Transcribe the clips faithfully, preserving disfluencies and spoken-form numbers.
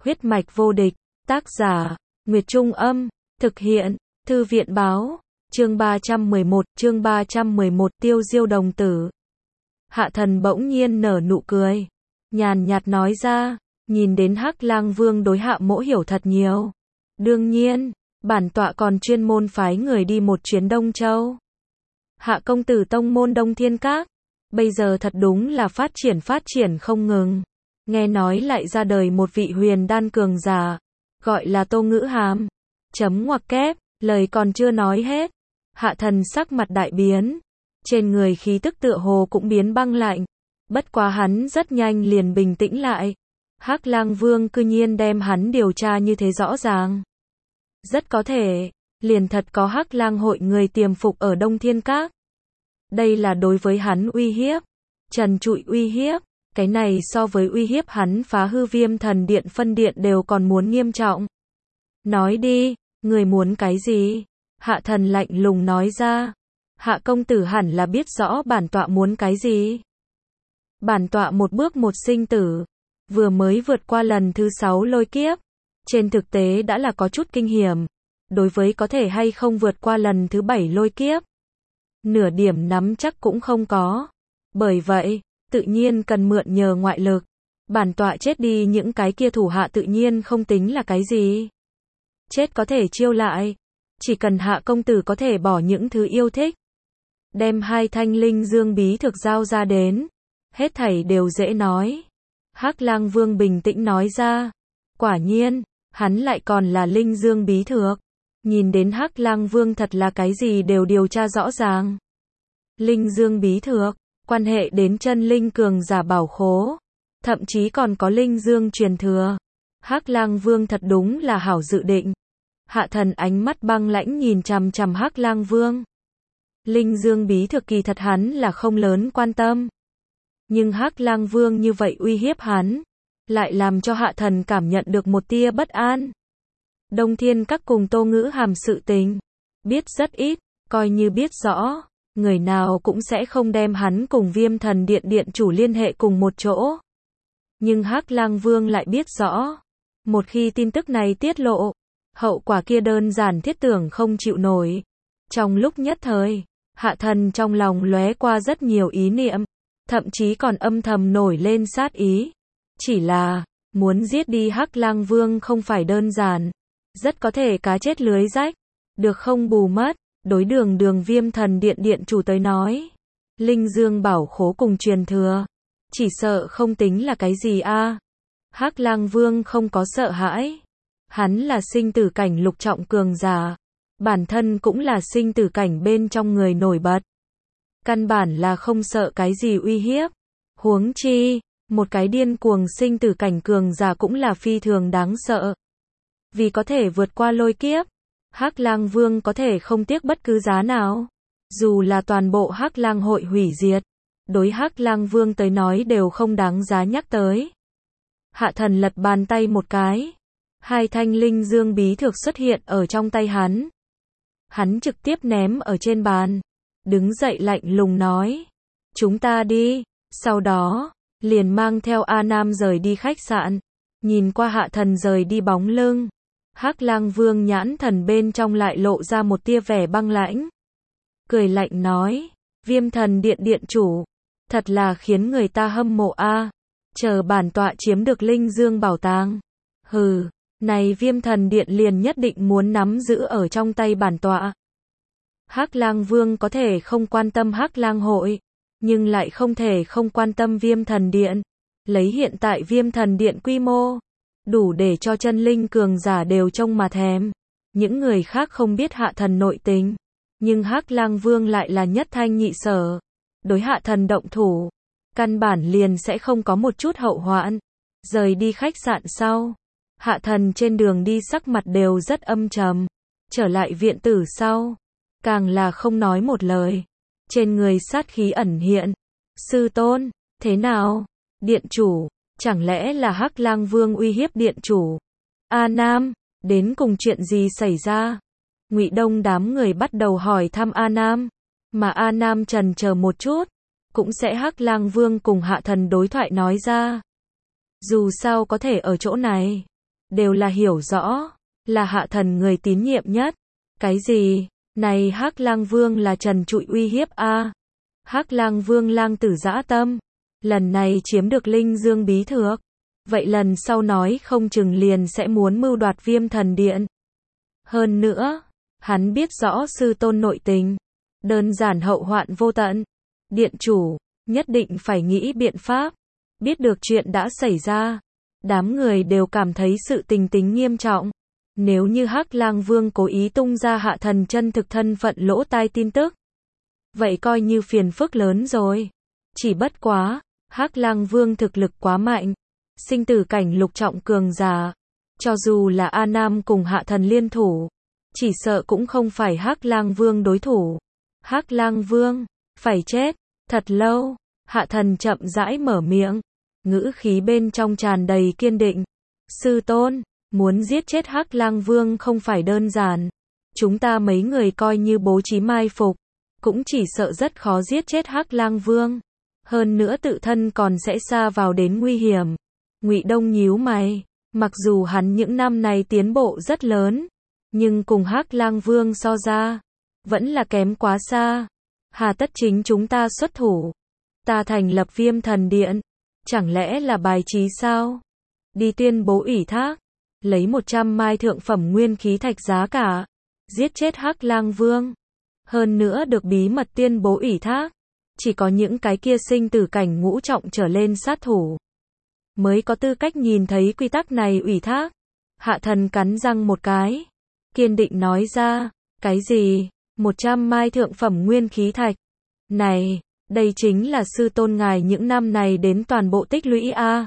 Huyết mạch vô địch, tác giả, Nguyệt Trung Âm, thực hiện, Thư viện Báo, chương ba trăm mười một, chương ba trăm mười một, Tiêu Diêu đồng tử. Hạ Thần bỗng nhiên nở nụ cười, nhàn nhạt nói ra, nhìn đến Hắc Lang Vương đối Hạ Mỗ hiểu thật nhiều. Đương nhiên, bản tọa còn chuyên môn phái người đi một chuyến Đông Châu. Hạ công tử tông môn Đông Thiên Các, bây giờ thật đúng là phát triển phát triển không ngừng. Nghe nói lại ra đời một vị huyền đan cường giả, gọi là Tô Ngữ Hàm. Chấm ngoặc kép, lời còn chưa nói hết. Hạ Thần sắc mặt đại biến, trên người khí tức tựa hồ cũng biến băng lạnh. Bất quá hắn rất nhanh liền bình tĩnh lại. Hắc Lang Vương cư nhiên đem hắn điều tra như thế rõ ràng. Rất có thể, liền thật có Hắc Lang hội người tiềm phục ở Đông Thiên Các. Đây là đối với hắn uy hiếp, trần trụi uy hiếp, cái này so với uy hiếp hắn phá hư Viêm Thần Điện phân điện đều còn muốn nghiêm trọng. Nói đi, người muốn cái gì? Hạ Thần lạnh lùng nói ra. Hạ công tử hẳn là biết rõ bản tọa muốn cái gì. Bản tọa một bước một sinh tử, vừa mới vượt qua lần thứ sáu lôi kiếp, trên thực tế đã là có chút kinh hiểm, đối với có thể hay không vượt qua lần thứ bảy lôi kiếp, nửa điểm nắm chắc cũng không có. Bởi vậy, tự nhiên cần mượn nhờ ngoại lực. Bản tọa chết đi những cái kia thủ hạ tự nhiên không tính là cái gì. Chết có thể chiêu lại, chỉ cần Hạ công tử có thể bỏ những thứ yêu thích, đem hai thanh linh dương bí thực giao ra đến, hết thảy đều dễ nói. Hắc Lang Vương bình tĩnh nói ra. Quả nhiên, hắn lại còn là linh dương bí thực. Nhìn đến Hắc Lang Vương thật là cái gì đều điều tra rõ ràng. Linh dương bí thực, quan hệ đến chân linh cường giả bảo khố, thậm chí còn có linh dương truyền thừa. Hắc Lang Vương thật đúng là hảo dự định. Hạ Thần ánh mắt băng lãnh nhìn chằm chằm Hắc Lang Vương. Linh dương bí thực kỳ thật hắn là không lớn quan tâm. Nhưng Hắc Lang Vương như vậy uy hiếp hắn, lại làm cho Hạ Thần cảm nhận được một tia bất an. Đông Thiên Các cùng Tô Ngữ Hàm sự tình, biết rất ít, coi như biết rõ, người nào cũng sẽ không đem hắn cùng Viêm Thần Điện điện chủ liên hệ cùng một chỗ. Nhưng Hắc Lang Vương lại biết rõ, một khi tin tức này tiết lộ, hậu quả kia đơn giản thiết tưởng không chịu nổi. Trong lúc nhất thời, Hạ Thần trong lòng lóe qua rất nhiều ý niệm, thậm chí còn âm thầm nổi lên sát ý. Chỉ là, muốn giết đi Hắc Lang Vương không phải đơn giản, rất có thể cá chết lưới rách, được không bù mất. Đối đường đường Viêm Thần Điện điện chủ tới nói, linh dương bảo khố cùng truyền thừa, chỉ sợ không tính là cái gì a. À. Hắc Lang Vương không có sợ hãi, hắn là sinh tử cảnh lục trọng cường giả, bản thân cũng là sinh tử cảnh bên trong người nổi bật, căn bản là không sợ cái gì uy hiếp. Huống chi, một cái điên cuồng sinh tử cảnh cường giả cũng là phi thường đáng sợ. Vì có thể vượt qua lôi kiếp, Hắc Lang Vương có thể không tiếc bất cứ giá nào. Dù là toàn bộ Hắc Lang hội hủy diệt, đối Hắc Lang Vương tới nói đều không đáng giá nhắc tới. Hạ Thần lật bàn tay một cái, hai thanh linh dương bí thực xuất hiện ở trong tay hắn. Hắn trực tiếp ném ở trên bàn, đứng dậy lạnh lùng nói, chúng ta đi. Sau đó, liền mang theo A Nam rời đi khách sạn. Nhìn qua Hạ Thần rời đi bóng lưng, Hắc Lang Vương nhãn thần bên trong lại lộ ra một tia vẻ băng lãnh. Cười lạnh nói, Viêm Thần Điện điện chủ, thật là khiến người ta hâm mộ a. À. Chờ bản tọa chiếm được linh dương bảo tàng, hừ, này Viêm Thần Điện liền nhất định muốn nắm giữ ở trong tay bản tọa. Hắc Lang Vương có thể không quan tâm Hắc Lang hội, nhưng lại không thể không quan tâm Viêm Thần Điện. Lấy hiện tại Viêm Thần Điện quy mô, đủ để cho chân linh cường giả đều trông mà thèm. Những người khác không biết Hạ Thần nội tình, nhưng Hắc Lang Vương lại là nhất thanh nhị sở. Đối Hạ Thần động thủ, căn bản liền sẽ không có một chút hậu hoạn. Rời đi khách sạn sau, Hạ Thần trên đường đi sắc mặt đều rất âm trầm. Trở lại viện tử sau, càng là không nói một lời. Trên người sát khí ẩn hiện. Sư tôn, thế nào? Điện chủ, chẳng lẽ là Hắc Lang Vương uy hiếp điện chủ? A Nam, đến cùng chuyện gì xảy ra? Ngụy Đông đám người bắt đầu hỏi thăm A Nam, mà A Nam trần chờ một chút, cũng sẽ Hắc Lang Vương cùng Hạ Thần đối thoại nói ra. Dù sao có thể ở chỗ này, đều là hiểu rõ, là hạ thần người tín nhiệm nhất. Cái gì? Này Hắc Lang Vương là trần trụi uy hiếp a. Hắc Lang Vương lang tử dã tâm, lần này chiếm được Linh Dương bí thược, vậy lần sau nói không chừng liền sẽ muốn mưu đoạt Viêm Thần Điện. Hơn nữa, hắn biết rõ sư tôn nội tình, đơn giản hậu hoạn vô tận. Điện chủ, nhất định phải nghĩ biện pháp. Biết được chuyện đã xảy ra, đám người đều cảm thấy sự tình tính nghiêm trọng. Nếu như Hắc Lang Vương cố ý tung ra hạ thần chân thực thân phận lỗ tai tin tức, vậy coi như phiền phức lớn rồi. Chỉ bất quá, Hắc Lang Vương thực lực quá mạnh, sinh tử cảnh lục trọng cường giả, cho dù là A Nam cùng hạ thần liên thủ, chỉ sợ cũng không phải Hắc Lang Vương đối thủ. Hắc Lang Vương, phải chết. Thật lâu, hạ thần chậm rãi mở miệng, ngữ khí bên trong tràn đầy kiên định. Sư tôn, muốn giết chết Hắc Lang Vương không phải đơn giản. Chúng ta mấy người coi như bố trí mai phục, cũng chỉ sợ rất khó giết chết Hắc Lang Vương. Hơn nữa tự thân còn sẽ sa vào đến nguy hiểm. Ngụy Đông nhíu mày, mặc dù hắn những năm này tiến bộ rất lớn, nhưng cùng Hắc Lang Vương so ra, vẫn là kém quá xa. Hà tất chính chúng ta xuất thủ? Ta thành lập Viêm Thần Điện, chẳng lẽ là bài trí sao? Đi tuyên bố ủy thác, lấy một trăm mai thượng phẩm nguyên khí thạch giá cả, giết chết Hắc Lang Vương. Hơn nữa được bí mật tuyên bố ủy thác, chỉ có những cái kia sinh tử cảnh ngũ trọng trở lên sát thủ mới có tư cách nhìn thấy quy tắc này ủy thác. Hạ thần cắn răng một cái, kiên định nói ra. Cái gì? một trăm mai thượng phẩm nguyên khí thạch. Này, đây chính là sư tôn ngài những năm này đến toàn bộ tích lũy a.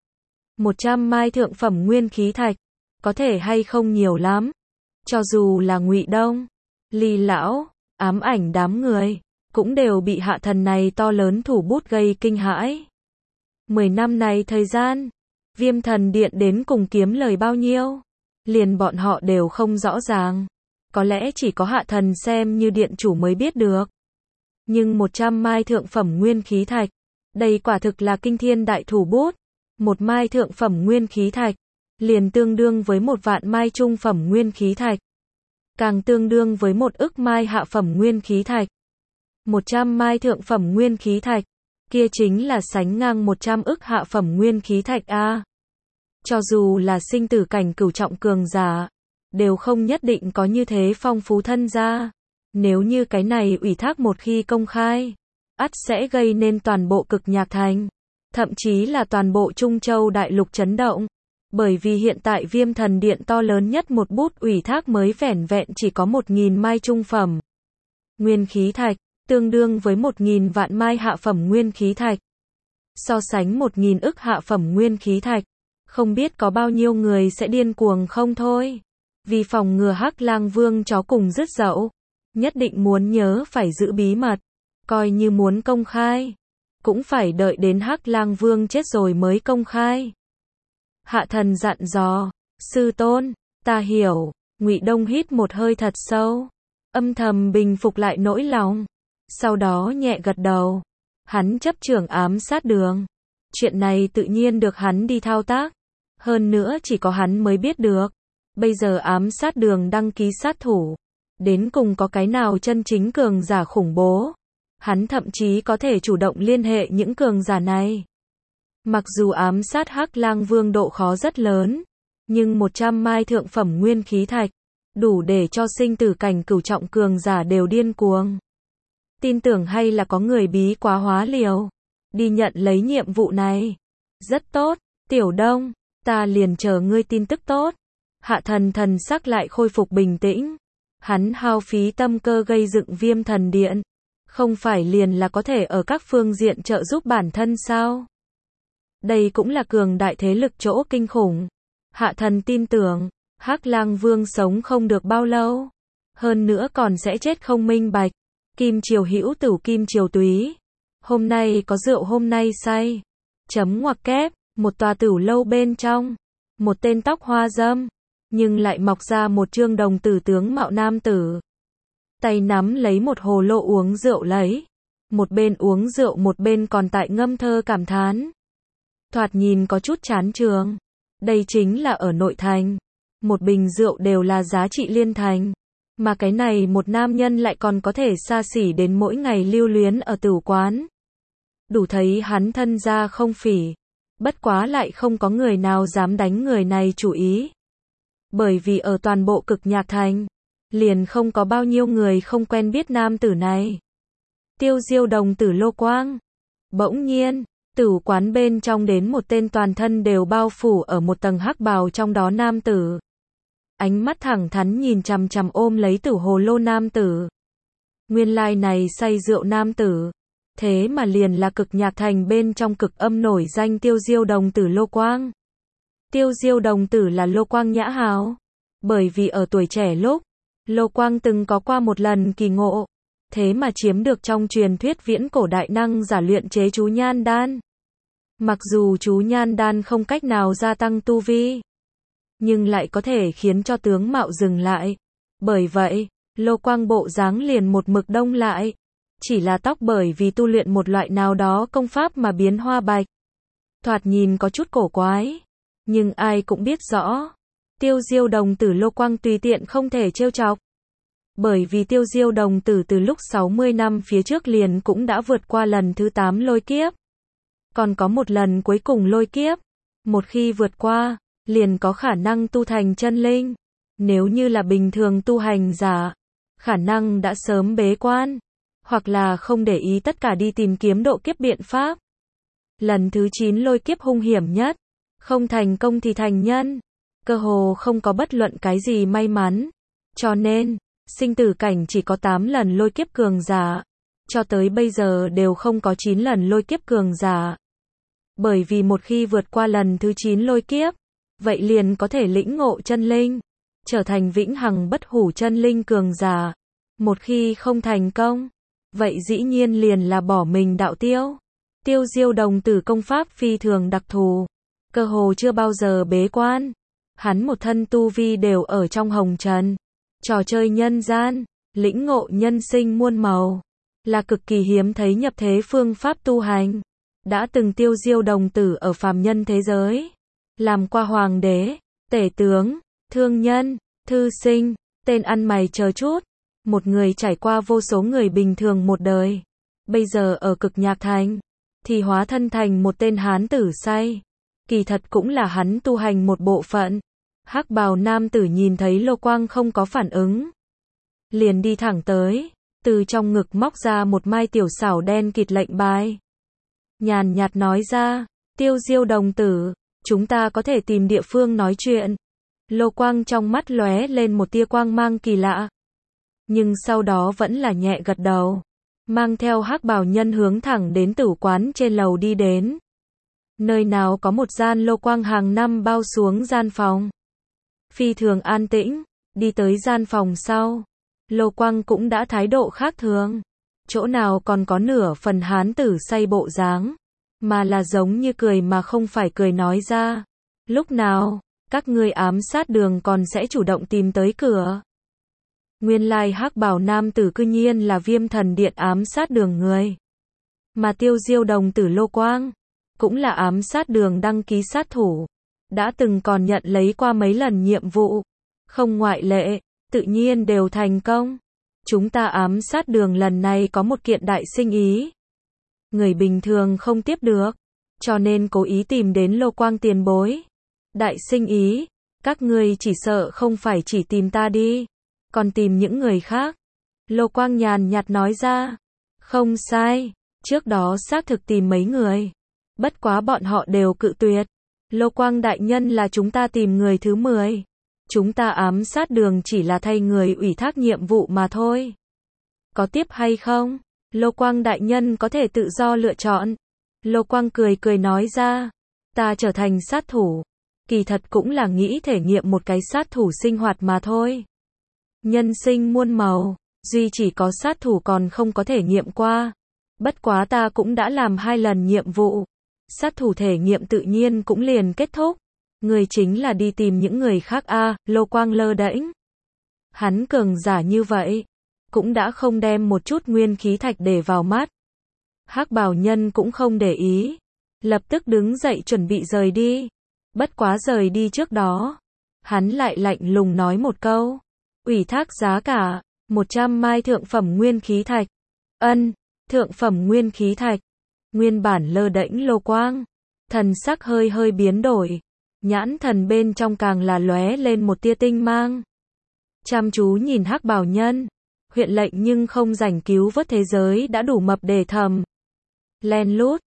một trăm mai thượng phẩm nguyên khí thạch, có thể hay không nhiều lắm. Cho dù là Ngụy Đông, Ly lão, ám ảnh đám người, cũng đều bị hạ thần này to lớn thủ bút gây kinh hãi. Mười năm này thời gian, Viêm Thần Điện đến cùng kiếm lời bao nhiêu, liền bọn họ đều không rõ ràng. Có lẽ chỉ có hạ thần xem như điện chủ mới biết được. Nhưng một trăm mai thượng phẩm nguyên khí thạch, đây quả thực là kinh thiên đại thủ bút. Một mai thượng phẩm nguyên khí thạch, liền tương đương với một vạn mai trung phẩm nguyên khí thạch. Càng tương đương với một ức mai hạ phẩm nguyên khí thạch. Một trăm mai thượng phẩm nguyên khí thạch, kia chính là sánh ngang một trăm ức hạ phẩm nguyên khí thạch a. Cho dù là sinh tử cảnh cửu trọng cường giả, đều không nhất định có như thế phong phú thân gia. Nếu như cái này ủy thác một khi công khai, ắt sẽ gây nên toàn bộ Cực Nhạc Thành, thậm chí là toàn bộ Trung Châu đại lục chấn động. Bởi vì hiện tại Viêm Thần Điện to lớn nhất một bút ủy thác mới vẻn vẹn chỉ có một nghìn mai trung phẩm nguyên khí thạch, tương đương với một nghìn vạn mai hạ phẩm nguyên khí thạch. So sánh một nghìn ức hạ phẩm nguyên khí thạch, không biết có bao nhiêu người sẽ điên cuồng không thôi. Vì phòng ngừa Hắc Lang Vương chó cùng rứt dậu, nhất định muốn nhớ phải giữ bí mật, coi như muốn công khai, cũng phải đợi đến Hắc Lang Vương chết rồi mới công khai. Hạ thần dặn dò, sư tôn, ta hiểu. Ngụy Đông hít một hơi thật sâu, âm thầm bình phục lại nỗi lòng, sau đó nhẹ gật đầu. Hắn chấp trưởng ám sát đường, chuyện này tự nhiên được hắn đi thao tác, hơn nữa chỉ có hắn mới biết được. Bây giờ ám sát đường đăng ký sát thủ, đến cùng có cái nào chân chính cường giả khủng bố. Hắn thậm chí có thể chủ động liên hệ những cường giả này. Mặc dù ám sát Hắc Lang Vương độ khó rất lớn, nhưng một trăm mai thượng phẩm nguyên khí thạch, đủ để cho sinh tử cảnh cửu trọng cường giả đều điên cuồng. Tin tưởng hay là có người bí quá hóa liều, đi nhận lấy nhiệm vụ này. Rất tốt, Tiểu Đông, ta liền chờ ngươi tin tức tốt. Hạ thần thần sắc lại khôi phục bình tĩnh. Hắn hao phí tâm cơ gây dựng Viêm Thần Điện, không phải liền là có thể ở các phương diện trợ giúp bản thân sao? Đây cũng là cường đại thế lực chỗ kinh khủng. Hạ thần tin tưởng, Hắc Lang Vương sống không được bao lâu, hơn nữa còn sẽ chết không minh bạch. Kim Triều hữu tửu kim triều túy, hôm nay có rượu hôm nay say. Chấm ngoặc kép, một tòa tửu lâu bên trong, một tên tóc hoa râm, nhưng lại mọc ra một trương đồng tử tướng mạo nam tử. Tay nắm lấy một hồ lô uống rượu lấy, một bên uống rượu một bên còn tại ngâm thơ cảm thán. Thoạt nhìn có chút chán trường. Đây chính là ở nội thành. Một bình rượu đều là giá trị liên thành. Mà cái này một nam nhân lại còn có thể xa xỉ đến mỗi ngày lưu luyến ở tửu quán. Đủ thấy hắn thân gia không phỉ. Bất quá lại không có người nào dám đánh người này chủ ý. Bởi vì ở toàn bộ Cực Nhạc Thành, liền không có bao nhiêu người không quen biết nam tử này. Tiêu Diêu đồng tử Lô Quang. Bỗng nhiên, tửu quán bên trong đến một tên toàn thân đều bao phủ ở một tầng hắc bào trong đó nam tử. Ánh mắt thẳng thắn nhìn chằm chằm ôm lấy tử hồ lô nam tử. Nguyên lai này say rượu nam tử. Thế mà liền là Cực Nhạc Thành bên trong cực âm nổi danh Tiêu Diêu đồng tử Lô Quang. Tiêu Diêu đồng tử là Lô Quang nhã hào. Bởi vì ở tuổi trẻ lúc, Lô Quang từng có qua một lần kỳ ngộ. Thế mà chiếm được trong truyền thuyết viễn cổ đại năng giả luyện chế chú nhan đan. Mặc dù chú nhan đan không cách nào gia tăng tu vi, nhưng lại có thể khiến cho tướng mạo dừng lại. Bởi vậy, Lô Quang bộ dáng liền một mực đông lại. Chỉ là tóc bởi vì tu luyện một loại nào đó công pháp mà biến hoa bạch. Thoạt nhìn có chút cổ quái. Nhưng ai cũng biết rõ. Tiêu Diêu đồng tử Lô Quang tùy tiện không thể trêu chọc. Bởi vì Tiêu Diêu đồng tử từ lúc sáu mươi năm phía trước liền cũng đã vượt qua lần thứ tám lôi kiếp. Còn có một lần cuối cùng lôi kiếp. Một khi vượt qua, liền có khả năng tu thành chân linh. Nếu như là bình thường tu hành giả, khả năng đã sớm bế quan. Hoặc là không để ý tất cả đi tìm kiếm độ kiếp biện pháp. Lần thứ chín lôi kiếp hung hiểm nhất. Không thành công thì thành nhân. Cơ hồ không có bất luận cái gì may mắn. Cho nên, sinh tử cảnh chỉ có tám lần lôi kiếp cường giả. Cho tới bây giờ đều không có chín lần lôi kiếp cường giả. Bởi vì một khi vượt qua lần thứ chín lôi kiếp, vậy liền có thể lĩnh ngộ chân linh. Trở thành vĩnh hằng bất hủ chân linh cường giả. Một khi không thành công, vậy dĩ nhiên liền là bỏ mình đạo tiêu. Tiêu Diêu đồng tử công pháp phi thường đặc thù. Cơ hồ chưa bao giờ bế quan. Hắn một thân tu vi đều ở trong hồng trần. Trò chơi nhân gian, lĩnh ngộ nhân sinh muôn màu. Là cực kỳ hiếm thấy nhập thế phương pháp tu hành. Đã từng Tiêu Diêu đồng tử ở phàm nhân thế giới. Làm qua hoàng đế, tể tướng, thương nhân, thư sinh, tên ăn mày chờ chút. Một người trải qua vô số người bình thường một đời. Bây giờ ở Cực Nhạc Thành, thì hóa thân thành một tên hán tử say. Kỳ thật cũng là hắn tu hành một bộ phận. Hắc bào nam tử nhìn thấy Lô Quang không có phản ứng. Liền đi thẳng tới, từ trong ngực móc ra một mai tiểu xảo đen kịt lệnh bài. Nhàn nhạt nói ra, Tiêu Diêu đồng tử, chúng ta có thể tìm địa phương nói chuyện. Lô Quang trong mắt lóe lên một tia quang mang kỳ lạ. Nhưng sau đó vẫn là nhẹ gật đầu. Mang theo hắc bào nhân hướng thẳng đến tử quán trên lầu đi đến. Nơi nào có một gian Lô Quang hàng năm bao xuống gian phòng. Phi thường an tĩnh, đi tới gian phòng sau. Lô Quang cũng đã thái độ khác thường. Chỗ nào còn có nửa phần hán tử say bộ dáng. Mà là giống như cười mà không phải cười nói ra. Lúc nào, các ngươi ám sát đường còn sẽ chủ động tìm tới cửa. Nguyên lai hắc bào nam tử cư nhiên là Viêm Thần Điện ám sát đường người. Mà Tiêu Diêu đồng tử Lô Quang, cũng là ám sát đường đăng ký sát thủ. Đã từng còn nhận lấy qua mấy lần nhiệm vụ. Không ngoại lệ, tự nhiên đều thành công. Chúng ta ám sát đường lần này có một kiện đại sinh ý. Người bình thường không tiếp được. Cho nên cố ý tìm đến Lô Quang tiền bối. Đại sinh ý, các ngươi chỉ sợ không phải chỉ tìm ta đi. Còn tìm những người khác. Lô Quang nhàn nhạt nói ra. Không sai, trước đó xác thực tìm mấy người. Bất quá bọn họ đều cự tuyệt. Lô Quang đại nhân là chúng ta tìm người thứ mười. Chúng ta ám sát đường chỉ là thay người ủy thác nhiệm vụ mà thôi. Có tiếp hay không? Lô Quang đại nhân có thể tự do lựa chọn. Lô Quang cười cười nói ra. Ta trở thành sát thủ. Kỳ thật cũng là nghĩ thể nghiệm một cái sát thủ sinh hoạt mà thôi. Nhân sinh muôn màu, duy chỉ có sát thủ còn không có thể nghiệm qua. Bất quá ta cũng đã làm hai lần nhiệm vụ. Sát thủ thể nghiệm tự nhiên cũng liền kết thúc. Người chính là đi tìm những người khác a. À, Lô Quang lơ đễnh. Hắn cường giả như vậy, cũng đã không đem một chút nguyên khí thạch để vào mắt. Hắc bào nhân cũng không để ý. Lập tức đứng dậy chuẩn bị rời đi. Bất quá rời đi trước đó, hắn lại lạnh lùng nói một câu. Ủy thác giá cả, một trăm mai thượng phẩm nguyên khí thạch. Ân, thượng phẩm nguyên khí thạch. Nguyên bản lơ đễnh Lô Quang, thần sắc hơi hơi biến đổi, nhãn thần bên trong càng là lóe lên một tia tinh mang. Chăm chú nhìn Hắc Bào Nhân, huyện lệnh nhưng không rảnh cứu vớt thế giới đã đủ mập để thầm. Len lút,